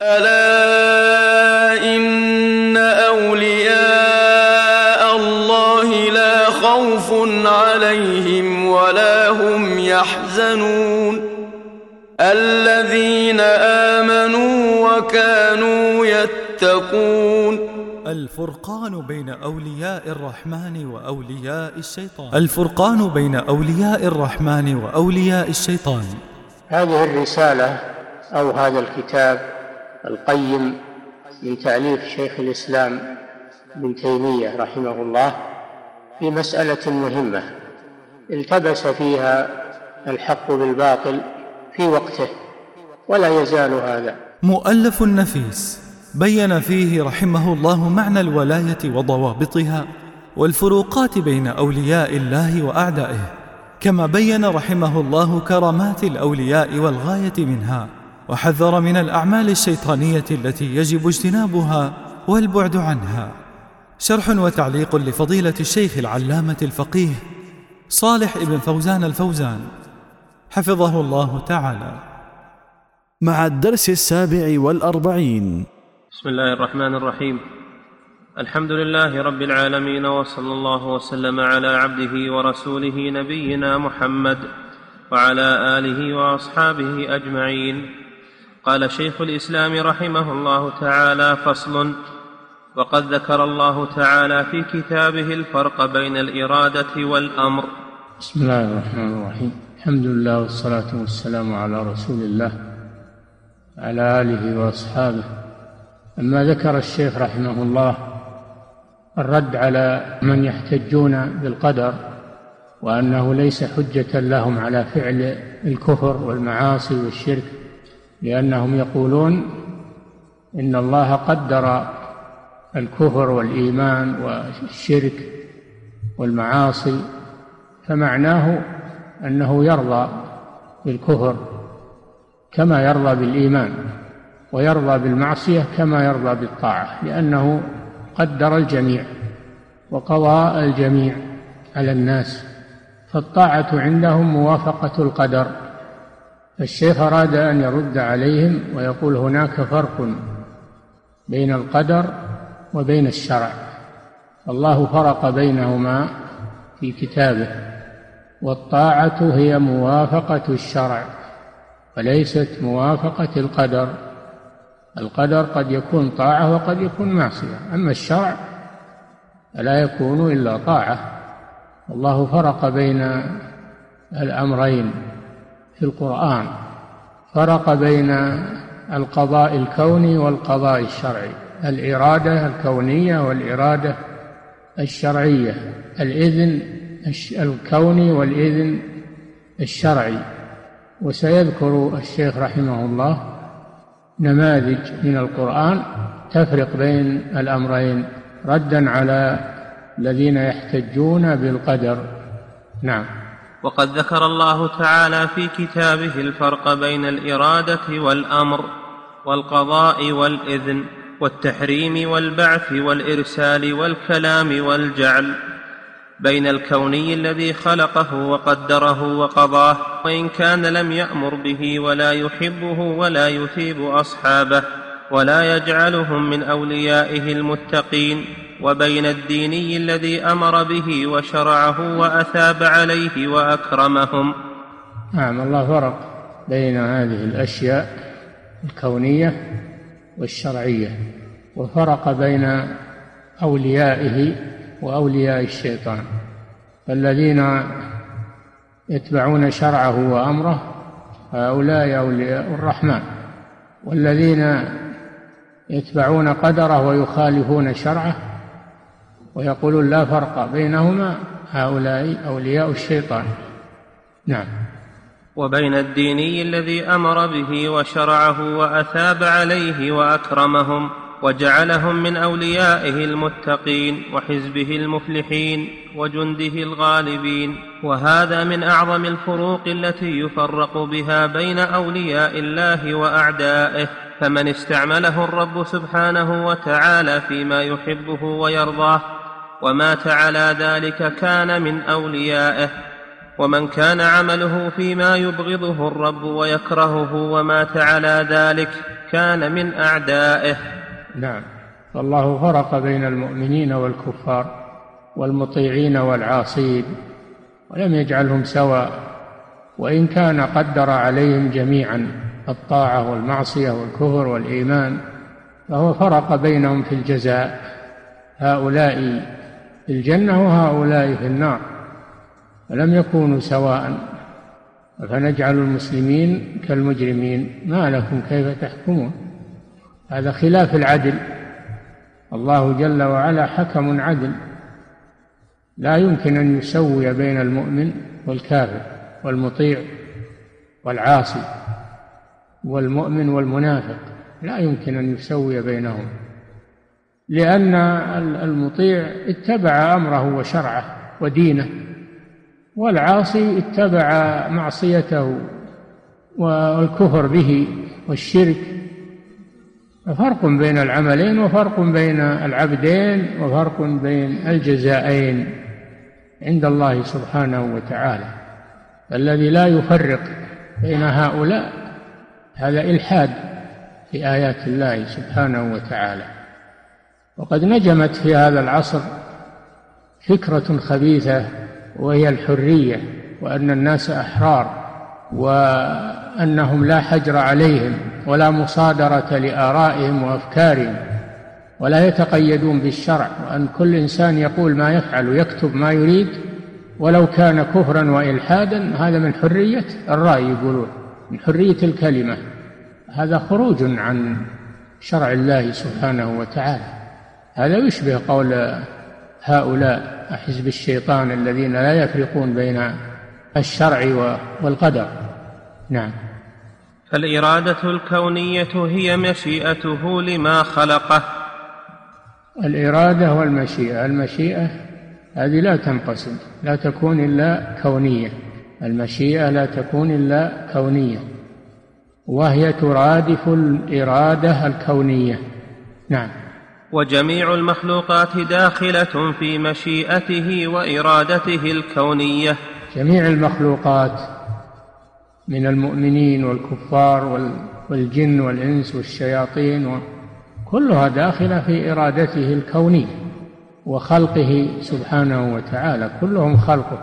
ألا إن أولياء الله لا خوف عليهم ولا هم يحزنون الذين آمنوا وكانوا يتقون. الفرقان بين أولياء الرحمن وأولياء الشيطان. الفرقان بين أولياء الرحمن وأولياء الشيطان. هذه الرسالة أو هذا الكتاب القيم من تأليف شيخ الإسلام ابن تيمية رحمه الله في مسألة مهمة التبس فيها الحق بالباطل في وقته ولا يزال هذا. مؤلف نفيس بين فيه رحمه الله معنى الولاية وضوابطها والفروقات بين أولياء الله وأعدائه، كما بين رحمه الله كرامات الأولياء والغاية منها، وحذر من الأعمال الشيطانية التي يجب اجتنابها والبعد عنها. شرح وتعليق لفضيلة الشيخ العلامة الفقيه صالح ابن فوزان الفوزان حفظه الله تعالى، مع الدرس 47. بسم الله الرحمن الرحيم. الحمد لله رب العالمين، وصلى الله وسلم على عبده ورسوله نبينا محمد وعلى آله وأصحابه أجمعين. قال شيخ الإسلام رحمه الله تعالى: فصل. وقد ذكر الله تعالى في كتابه الفرق بين الإرادة والأمر. بسم الله الرحمن الرحيم. الحمد لله والصلاة والسلام على رسول الله على آله وأصحابه. أما ذكر الشيخ رحمه الله الرد على من يحتجون بالقدر وأنه ليس حجة لهم على فعل الكفر والمعاصي والشرك، لأنهم يقولون إن الله قدر الكفر والإيمان والشرك والمعاصي، فمعناه أنه يرضى بالكفر كما يرضى بالإيمان، ويرضى بالمعصية كما يرضى بالطاعة، لأنه قدر الجميع وقضى الجميع على الناس، فالطاعة عندهم موافقة القدر. الشيخ أراد أن يرد عليهم ويقول هناك فرق بين القدر وبين الشرع، الله فرق بينهما في كتابه، والطاعة هي موافقة الشرع وليست موافقة القدر. القدر قد يكون طاعة وقد يكون معصية، أما الشرع لا يكون إلا طاعة. الله فرق بين الأمرين في القرآن، فرق بين القضاء الكوني والقضاء الشرعي، الإرادة الكونية والإرادة الشرعية، الإذن الكوني والإذن الشرعي. وسيذكر الشيخ رحمه الله نماذج من القرآن تفرق بين الأمرين ردا على الذين يحتجون بالقدر. نعم. وقد ذكر الله تعالى في كتابه الفرق بين الإرادة والأمر والقضاء والإذن والتحريم والبعث والإرسال والكلام والجعل، بين الكوني الذي خلقه وقدره وقضاه وإن كان لم يأمر به ولا يحبه ولا يثيب أصحابه ولا يجعلهم من أوليائه المتقين، وبين الديني الذي أمر به وشرعه وأثاب عليه وأكرمهم. نعم، الله فرق بين هذه الأشياء الكونية والشرعية، وفرق بين أوليائه وأولياء الشيطان، فالذين يتبعون شرعه وأمره هؤلاء أولياء الرحمن، والذين يتبعون قدره ويخالفون شرعه ويقولون لا فرق بينهما هؤلاء أولياء الشيطان. نعم. وبين الديني الذي أمر به وشرعه وأثاب عليه وأكرمهم وجعلهم من أوليائه المتقين وحزبه المفلحين وجنده الغالبين. وهذا من أعظم الفروق التي يفرق بها بين أولياء الله وأعدائه، فمن استعمله الرب سبحانه وتعالى فيما يحبه ويرضاه ومات على ذلك كان من أوليائه، ومن كان عمله فيما يبغضه الرب ويكرهه ومات على ذلك كان من أعدائه. نعم. فالله فرق بين المؤمنين والكفار والمطيعين والعاصين ولم يجعلهم سواء، وإن كان قدر عليهم جميعا الطاعة والمعصية والكفر والإيمان، فهو فرق بينهم في الجزاء، هؤلاء في الجنة وهؤلاء في النار، فلم يكونوا سواء. فنجعل المسلمين كالمجرمين ما لكم كيف تحكمون. هذا خلاف العدل. الله جل وعلا حكم عدل، لا يمكن أن يسوي بين المؤمن والكافر والمطيع والعاصي والمؤمن والمنافق، لا يمكن أن يسوي بينهم، لأن المطيع اتبع أمره وشرعه ودينه، والعاصي اتبع معصيته والكفر به والشرك. فرق بين العملين وفرق بين العبدين وفرق بين الجزائين عند الله سبحانه وتعالى. الذي لا يفرق بين هؤلاء هذا إلحاد في آيات الله سبحانه وتعالى. وقد نجمت في هذا العصر فكرة خبيثة، وهي الحرية، وأن الناس أحرار، وأنهم لا حجر عليهم ولا مصادرة لآرائهم وأفكارهم، ولا يتقيدون بالشرع، وأن كل إنسان يقول ما يفعل ويكتب ما يريد ولو كان كفرا وإلحادا. هذا من حرية الرأي، يقولون من حرية الكلمة. هذا خروج عن شرع الله سبحانه وتعالى. هذا يشبه قول هؤلاء حزب الشيطان الذين لا يفرقون بين الشرع والقدر. نعم. فالإرادة الكونية هي مشيئته لما خلقه. الإرادة والمشيئة، المشيئة هذه لا تنقسم، لا تكون إلا كونية. المشيئة لا تكون إلا كونية، وهي ترادف الإرادة الكونية. نعم. وجميع المخلوقات داخلة في مشيئته وإرادته الكونية. جميع المخلوقات من المؤمنين والكفار والجن والإنس والشياطين كلها داخلة في إرادته الكونية وخلقه سبحانه وتعالى. كلهم خلقه،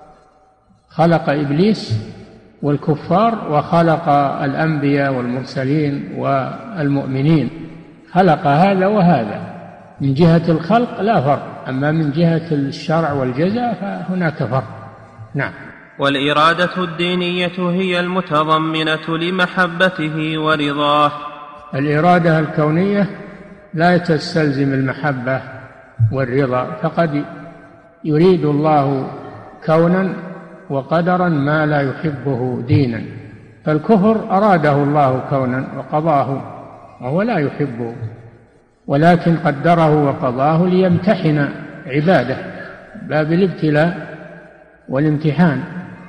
خلق إبليس والكفار وخلق الأنبياء والمرسلين والمؤمنين، خلق هذا وهذا. من جهة الخلق لا فرق، أما من جهة الشرع والجزاء فهناك فرق. نعم. والإرادة الدينية هي المتضمنة لمحبته ورضاه. الإرادة الكونية لا تستلزم المحبة والرضا، فقد يريد الله كونا وقدرا ما لا يحبه دينا. فالكفر أراده الله كونا وقضاه وهو لا يحبه، ولكن قدره وقضاه ليمتحن عباده، باب الابتلاء والامتحان،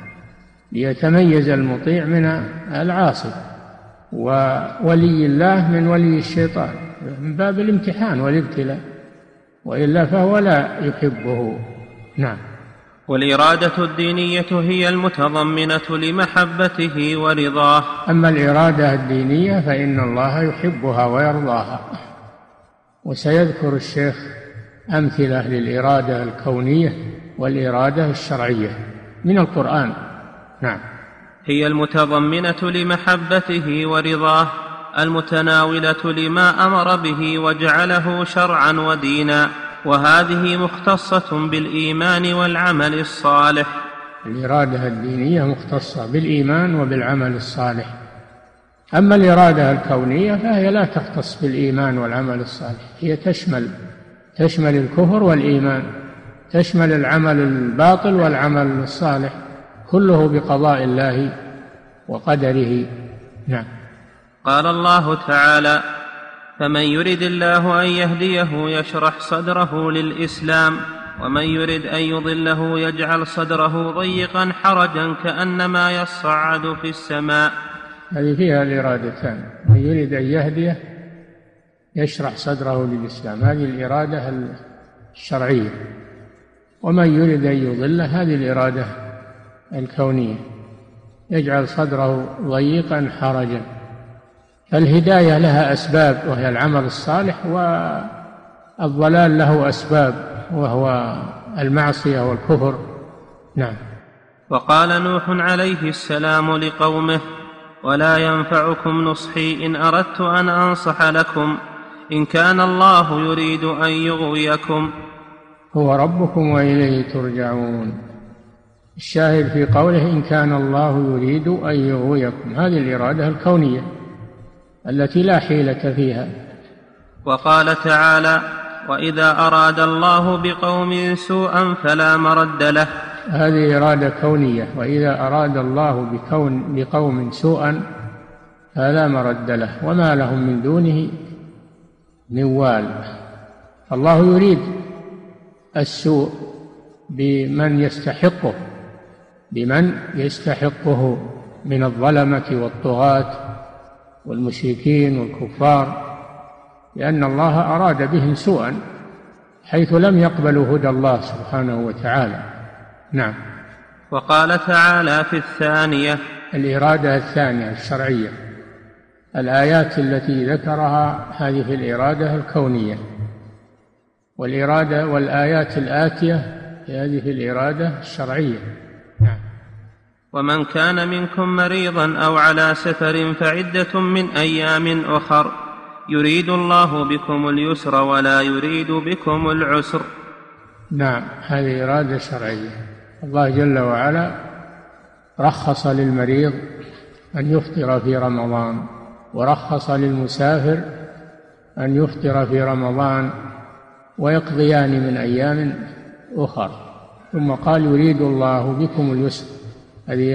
ليتميز المطيع من العاصي، وولي الله من ولي الشيطان، من باب الامتحان والابتلاء، وإلا فهو لا يحبه. نعم. والإرادة الدينية هي المتضمنة لمحبته ورضاه. أما الإرادة الدينية فإن الله يحبها ويرضاها، وسيذكر الشيخ أمثلة للإرادة الكونية والإرادة الشرعية من القرآن. نعم. هي المتضمنة لمحبته ورضاه، المتناولة لما أمر به وجعله شرعا ودينا، وهذه مختصة بالإيمان والعمل الصالح. الإرادة الدينية مختصة بالإيمان وبالعمل الصالح. أما الإرادة الكونية فهي لا تختص بالإيمان والعمل الصالح، هي تشمل الكفر والإيمان، تشمل العمل الباطل والعمل الصالح، كله بقضاء الله وقدره. نعم. قال الله تعالى: فمن يرد الله أن يهديه يشرح صدره للإسلام، ومن يرد أن يضله يجعل صدره ضيقا حرجا كأنما يصعد في السماء. هذه فيها الإرادتان، من يريد أن يهديه يشرح صدره للإسلام، هذه الإرادة الشرعية، ومن يريد أن يضله هذه الإرادة الكونية، يجعل صدره ضيقا حرجا. فالهداية لها أسباب وهي العمل الصالح، والضلال له أسباب وهو المعصية والكفر. نعم. وقال نوح عليه السلام لقومه: ولا ينفعكم نصحي إن أردت أن أنصح لكم إن كان الله يريد أن يغويكم هو ربكم وإليه ترجعون. الشاهد في قوله إن كان الله يريد أن يغويكم، هذه الإرادة الكونية التي لا حيلة فيها. وقال تعالى: وإذا أراد الله بقوم سوءا فلا مرد له. هذه إرادة كونية، وإذا أراد الله بقوم سوءا فلا مرد له وما لهم من دونه من وال. الله يريد السوء بمن يستحقه من الظلمة والطغاة والمشركين والكفار، لأن الله أراد بهم سوءا حيث لم يقبلوا هدى الله سبحانه وتعالى. نعم. وقال تعالى في الثانية، الإرادة الثانية الشرعية، الآيات التي ذكرها هذه في الإرادة الكونية، والآيات الآتية هذه في الإرادة الشرعية. نعم. ومن كان منكم مريضا أو على سفر فعدة من أيام أخر يريد الله بكم اليسر ولا يريد بكم العسر. نعم، هذه إرادة شرعية. الله جل وعلا رخص للمريض أن يفطر في رمضان، ورخص للمسافر أن يفطر في رمضان ويقضيان من أيام أخر، ثم قال يريد الله بكم اليسر. هذه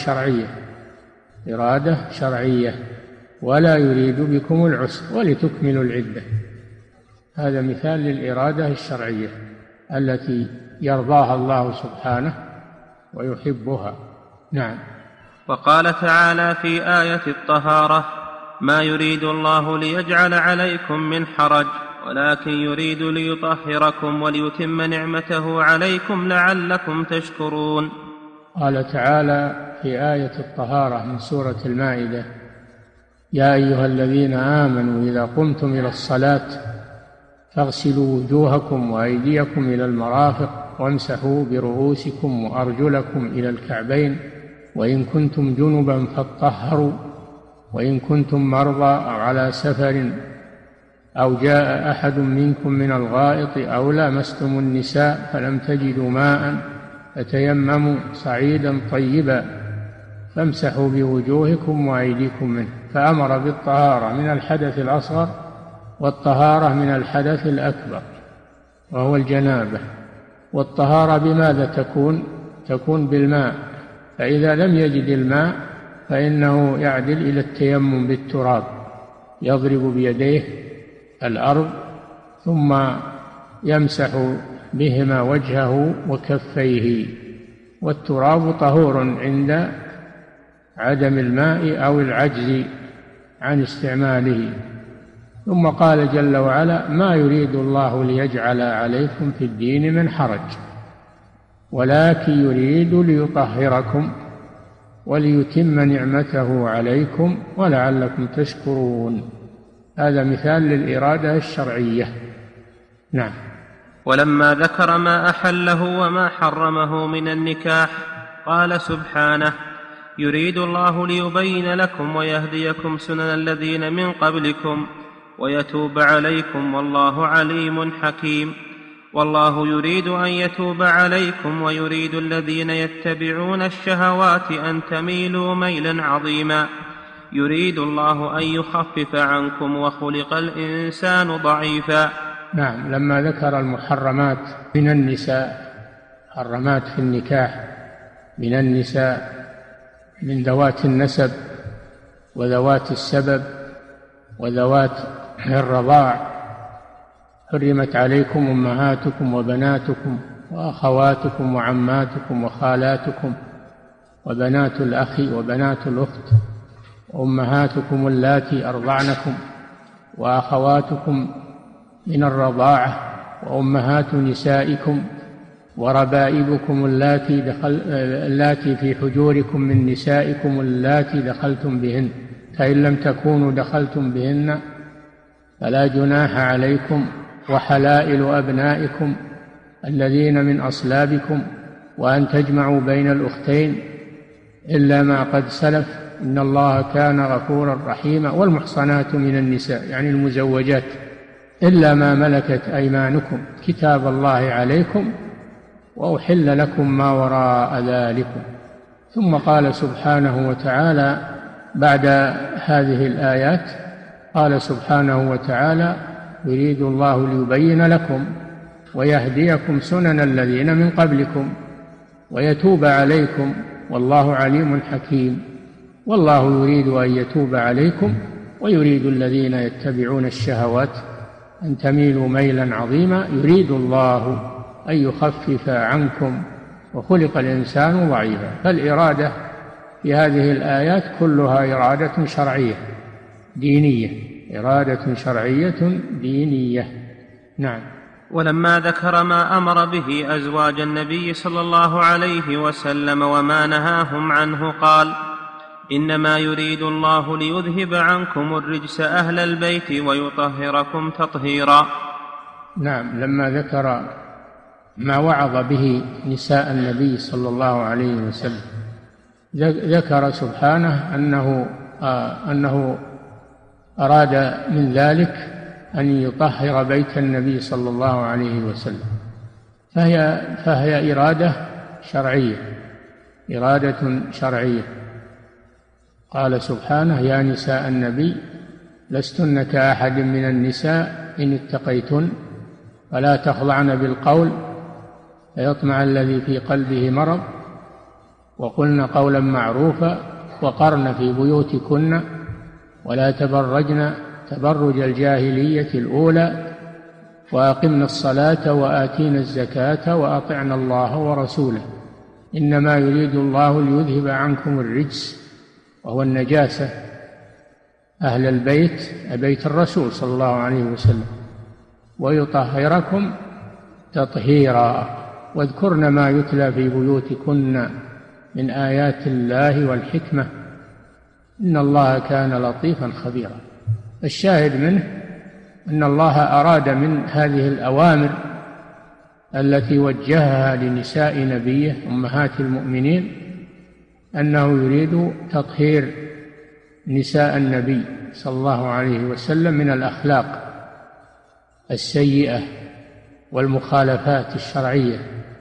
إرادة شرعية ولا يريد بكم العسر ولتكملوا العدة. هذا مثال للإرادة الشرعية التي يرضاها الله سبحانه ويحبها. نعم. وقال تعالى في آية الطهارة: ما يريد الله ليجعل عليكم من حرج ولكن يريد ليطهركم وليتم نعمته عليكم لعلكم تشكرون. قال تعالى في آية الطهارة من سورة المائدة: يا أيها الذين آمنوا إذا قمتم إلى الصلاة فاغسلوا وجوهكم وأيديكم إلى المرافق وامسحوا برؤوسكم وأرجلكم إلى الكعبين وإن كنتم جنبا فاطهروا وإن كنتم مرضى أو على سفر أو جاء أحد منكم من الغائط أو لامستم النساء فلم تجدوا ماء فتيمموا صعيدا طيبا فامسحوا بوجوهكم وأيديكم منه. فأمر بالطهارة من الحدث الأصغر والطهارة من الحدث الأكبر وهو الجنابة. والطهارة بماذا تكون بالماء، فإذا لم يجد الماء فإنه يعدل إلى التيمم بالتراب، يضرب بيديه الأرض ثم يمسح بهما وجهه وكفيه، والتراب طهور عند عدم الماء أو العجز عن استعماله. ثم قال جل وعلا: ما يريد الله ليجعل عليكم في الدين من حرج ولكن يريد ليطهركم وليتم نعمته عليكم ولعلكم تشكرون. هذا مثال للإرادة الشرعية. نعم. ولما ذكر ما أحله وما حرمه من النكاح قال سبحانه: يريد الله ليبين لكم ويهديكم سنن الذين من قبلكم ويتوب عليكم والله عليم حكيم. والله يريد أن يتوب عليكم ويريد الذين يتبعون الشهوات أن تميلوا ميلا عظيما. يريد الله أن يخفف عنكم وخلق الإنسان ضعيفا. نعم. لما ذكر المحرمات من النساء، محرمات في النكاح من النساء من ذوات النسب وذوات السبب وذوات الرضاع: حرمت عليكم أمهاتكم وبناتكم وأخواتكم وعماتكم وخالاتكم وبنات الأخ وبنات الأخت وأمهاتكم اللاتي أرضعنكم وأخواتكم من الرضاعة وأمهات نسائكم وربائبكم اللاتي في حجوركم من نسائكم اللاتي دخلتم بهن، فإن لم تكونوا دخلتم بهن فلا جناح عليكم، وحلائل أبنائكم الذين من أصلابكم، وأن تجمعوا بين الأختين إلا ما قد سلف إن الله كان غفورا رحيما. والمحصنات من النساء يعني المزوجات إلا ما ملكت أيمانكم كتاب الله عليكم وأحل لكم ما وراء ذلكم. ثم قال سبحانه وتعالى بعد هذه الآيات قال سبحانه وتعالى يريد الله ليبين لكم ويهديكم سنن الذين من قبلكم ويتوب عليكم والله عليم حكيم. والله يريد أن يتوب عليكم ويريد الذين يتبعون الشهوات أن تميلوا ميلا عظيما. يريد الله أن يخفف عنكم وخلق الإنسان ضعيفا. فالإرادة في هذه الآيات كلها إرادة شرعية دينية، إرادة شرعية دينية. نعم. ولما ذكر ما أمر به أزواج النبي صلى الله عليه وسلم وما نهاهم عنه قال إنما يريد الله ليذهب عنكم الرجس أهل البيت ويطهركم تطهيرا. نعم. لما ذكر ما وعظ به نساء النبي صلى الله عليه وسلم ذكر سبحانه أنه أراد من ذلك أن يطهر بيت النبي صلى الله عليه وسلم، فهي إرادة شرعية، إرادة شرعية. قال سبحانه يا نساء النبي لستن كأحد من النساء إن اتقيتن فلا تخضعن بالقول فيطمع الذي في قلبه مرض وقلن قولا معروفا وقرن في بيوتكن ولا تبرجن تبرج الجاهلية الأولى وأقمنا الصلاة وآتينا الزكاة وأطعنا الله ورسوله إنما يريد الله ليذهب عنكم الرجس وهو النجاسة أهل البيت بيت الرسول صلى الله عليه وسلم ويطهركم تطهيرا. واذكرن ما يتلى في بيوتكن من آيات الله والحكمة إن الله كان لطيفا خبيرا. الشاهد منه أن الله أراد من هذه الأوامر التي وجهها لنساء نبيه أمهات المؤمنين أنه يريد تطهير نساء النبي صلى الله عليه وسلم من الأخلاق السيئة والمخالفات الشرعية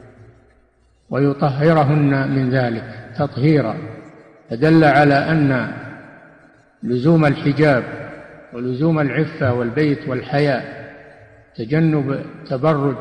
ويطهرهن من ذلك تطهيرا. فدل على أن لزوم الحجاب ولزوم العفة والبيت والحياء تجنب التبرج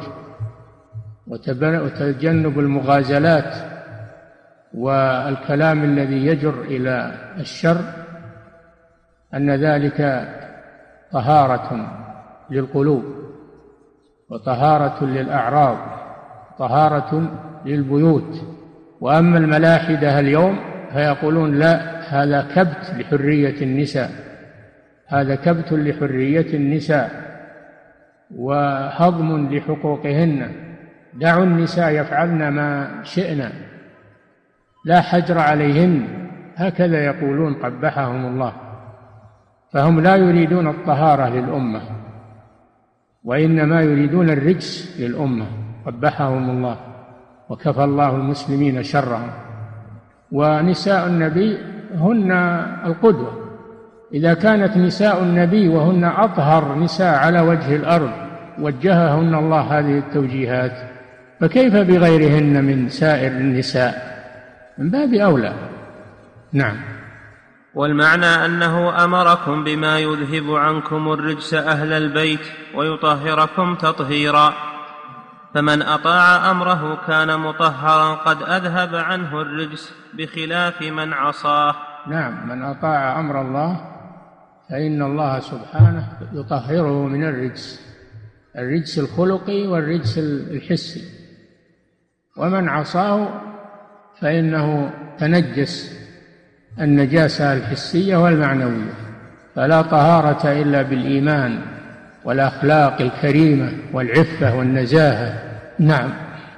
وتجنب المغازلات والكلام الذي يجر إلى الشر أن ذلك طهارة للقلوب وطهارة للأعراض طهارة للبيوت. وأما الملاحدة اليوم فيقولون لا هذا كبت لحرية النساء، هذا كبت لحرية النساء وهضم لحقوقهن، دعوا النساء يفعلن ما شئنا لا حجر عليهن، هكذا يقولون قبحهم الله. فهم لا يريدون الطهارة للأمة وإنما يريدون الرجس للأمة قبحهم الله وكفى الله المسلمين شرهم. ونساء النبي هن القدوة. إذا كانت نساء النبي وهن أطهر نساء على وجه الأرض وجههن الله هذه التوجيهات فكيف بغيرهن من سائر النساء؟ من باب أولى. نعم. والمعنى أنه أمركم بما يذهب عنكم الرجس أهل البيت ويطهركم تطهيرا، فمن أطاع أمره كان مطهرا قد أذهب عنه الرجس بخلاف من عصاه. نعم. من أطاع أمر الله فإن الله سبحانه يطهره من الرجس الخلقي والرجس الحسي، ومن عصاه فإنه تنجس النجاسة الحسية والمعنوية. فلا طهارة إلا بالإيمان والأخلاق الكريمة والعفة والنزاهة. نعم.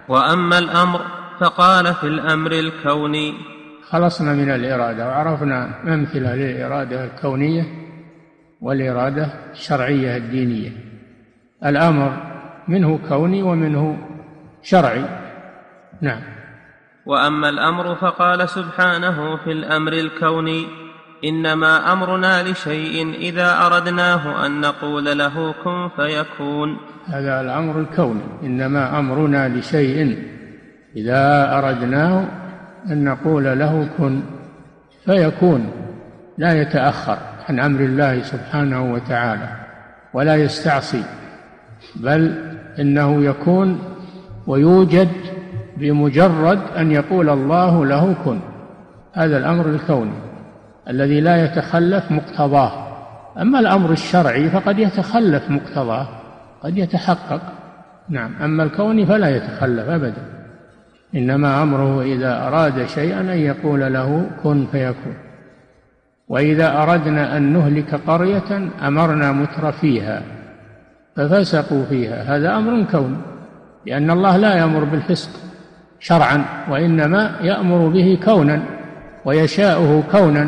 وأما الأمر فقال في الأمر الكوني. خلصنا من الإرادة وعرفنا أمثلة للإرادة الكونية والإرادة الشرعية الدينية. الأمر منه كوني ومنه شرعي. نعم. وأما الأمر فقال سبحانه في الأمر الكوني: إنما أمرنا لشيء إذا أردناه أن نقول له كن فيكون. هذا الأمر الكوني، إنما أمرنا لشيء إذا أردناه أن نقول له كن فيكون، لا يتأخر عن أمر الله سبحانه وتعالى ولا يستعصي، بل إنه يكون ويوجد بمجرد أن يقول الله له كن. هذا الأمر الكوني الذي لا يتخلف مقتضاه. أما الأمر الشرعي فقد يتخلف مقتضاه، قد يتحقق. نعم. أما الكوني فلا يتخلف أبدا. إنما أمره إذا أراد شيئا أن يقول له كن فيكون. وإذا أردنا أن نهلك قرية أمرنا مترفيها ففسقوا فيها. هذا أمر كوني، لأن الله لا يأمر بالفسق شرعا، وإنما يأمر به كونا، ويشاؤه كونا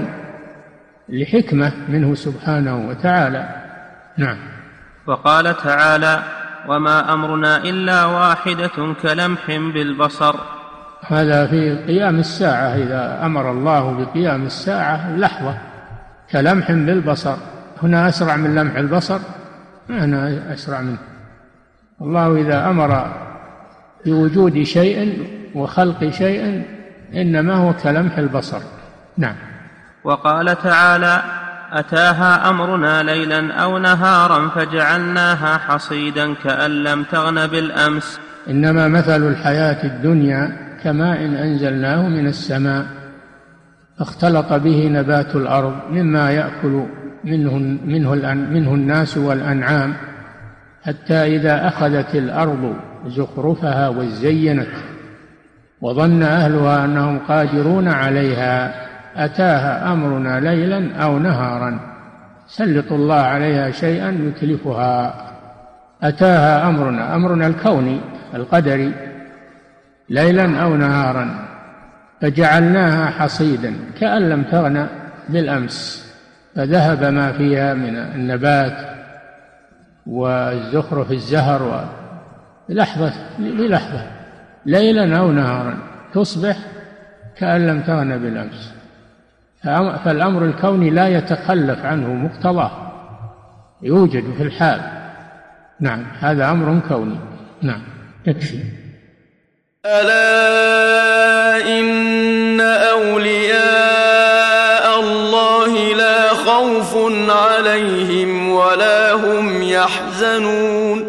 لحكمة منه سبحانه وتعالى. نعم. وقال تعالى: وما أمرنا إلا واحدة كلمح بالبصر. هذا في قيام الساعة، إذا أمر الله بقيام الساعة لحظة كلمح بالبصر. هنا أسرع من لمح البصر، هنا أسرع منه. الله إذا أمر بوجود شيء وخلق شيء إنما هو كلمح البصر. نعم. وقال تعالى: أتاها أمرنا ليلا أو نهارا فجعلناها حصيدا كأن لم تغن بالأمس. إنما مثل الحياة الدنيا كماء أنزلناه من السماء فاختلط به نبات الأرض مما يأكل منه الناس والأنعام، حتى إذا أخذت الأرض زخرفها وزينت وظن أهلها أنهم قادرون عليها أتاها أمرنا ليلا أو نهارا سلط الله عليها شيئا يتلفها. أتاها أمرنا الكوني القدري ليلا أو نهارا فجعلناها حصيدا كأن لم تغن بالأمس، فذهب ما فيها من النبات والزخرف الزهر بلحظة ليلا أو نهارا تصبح كأن لم تغن بالأمس. فالأمر الكوني لا يتخلف عنه مقتضاه، يوجد في الحال. نعم. هذا أمر كوني. نعم. يكفي. ألا إن أولياء الله لا خوف عليهم ولا هم يحزنون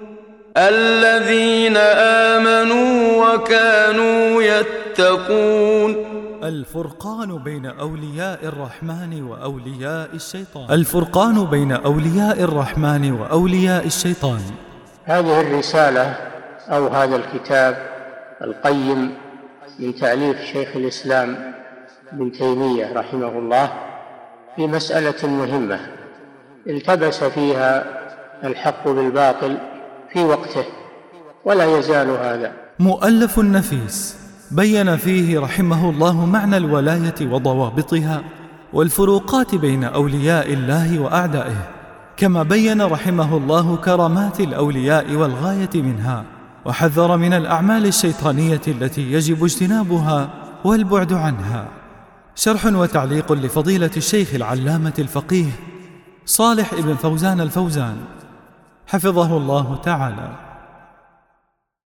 الذين آمنوا وكانوا يتقون. الفرقان بين أولياء الرحمن وأولياء الشيطان. الفرقان بين أولياء الرحمن وأولياء الشيطان. هذه الرسالة أو هذا الكتاب القيم من تأليف شيخ الإسلام ابن تيمية رحمه الله في مسألة مهمة التبس فيها الحق بالباطل في وقته ولا يزال هذا. مؤلف نفيس بين فيه رحمه الله معنى الولاية وضوابطها والفروقات بين أولياء الله وأعدائه، كما بين رحمه الله كرامات الأولياء والغاية منها، وحذر من الأعمال الشيطانية التي يجب اجتنابها والبعد عنها. شرح وتعليق لفضيلة الشيخ العلامة الفقيه صالح ابن فوزان الفوزان حفظه الله تعالى.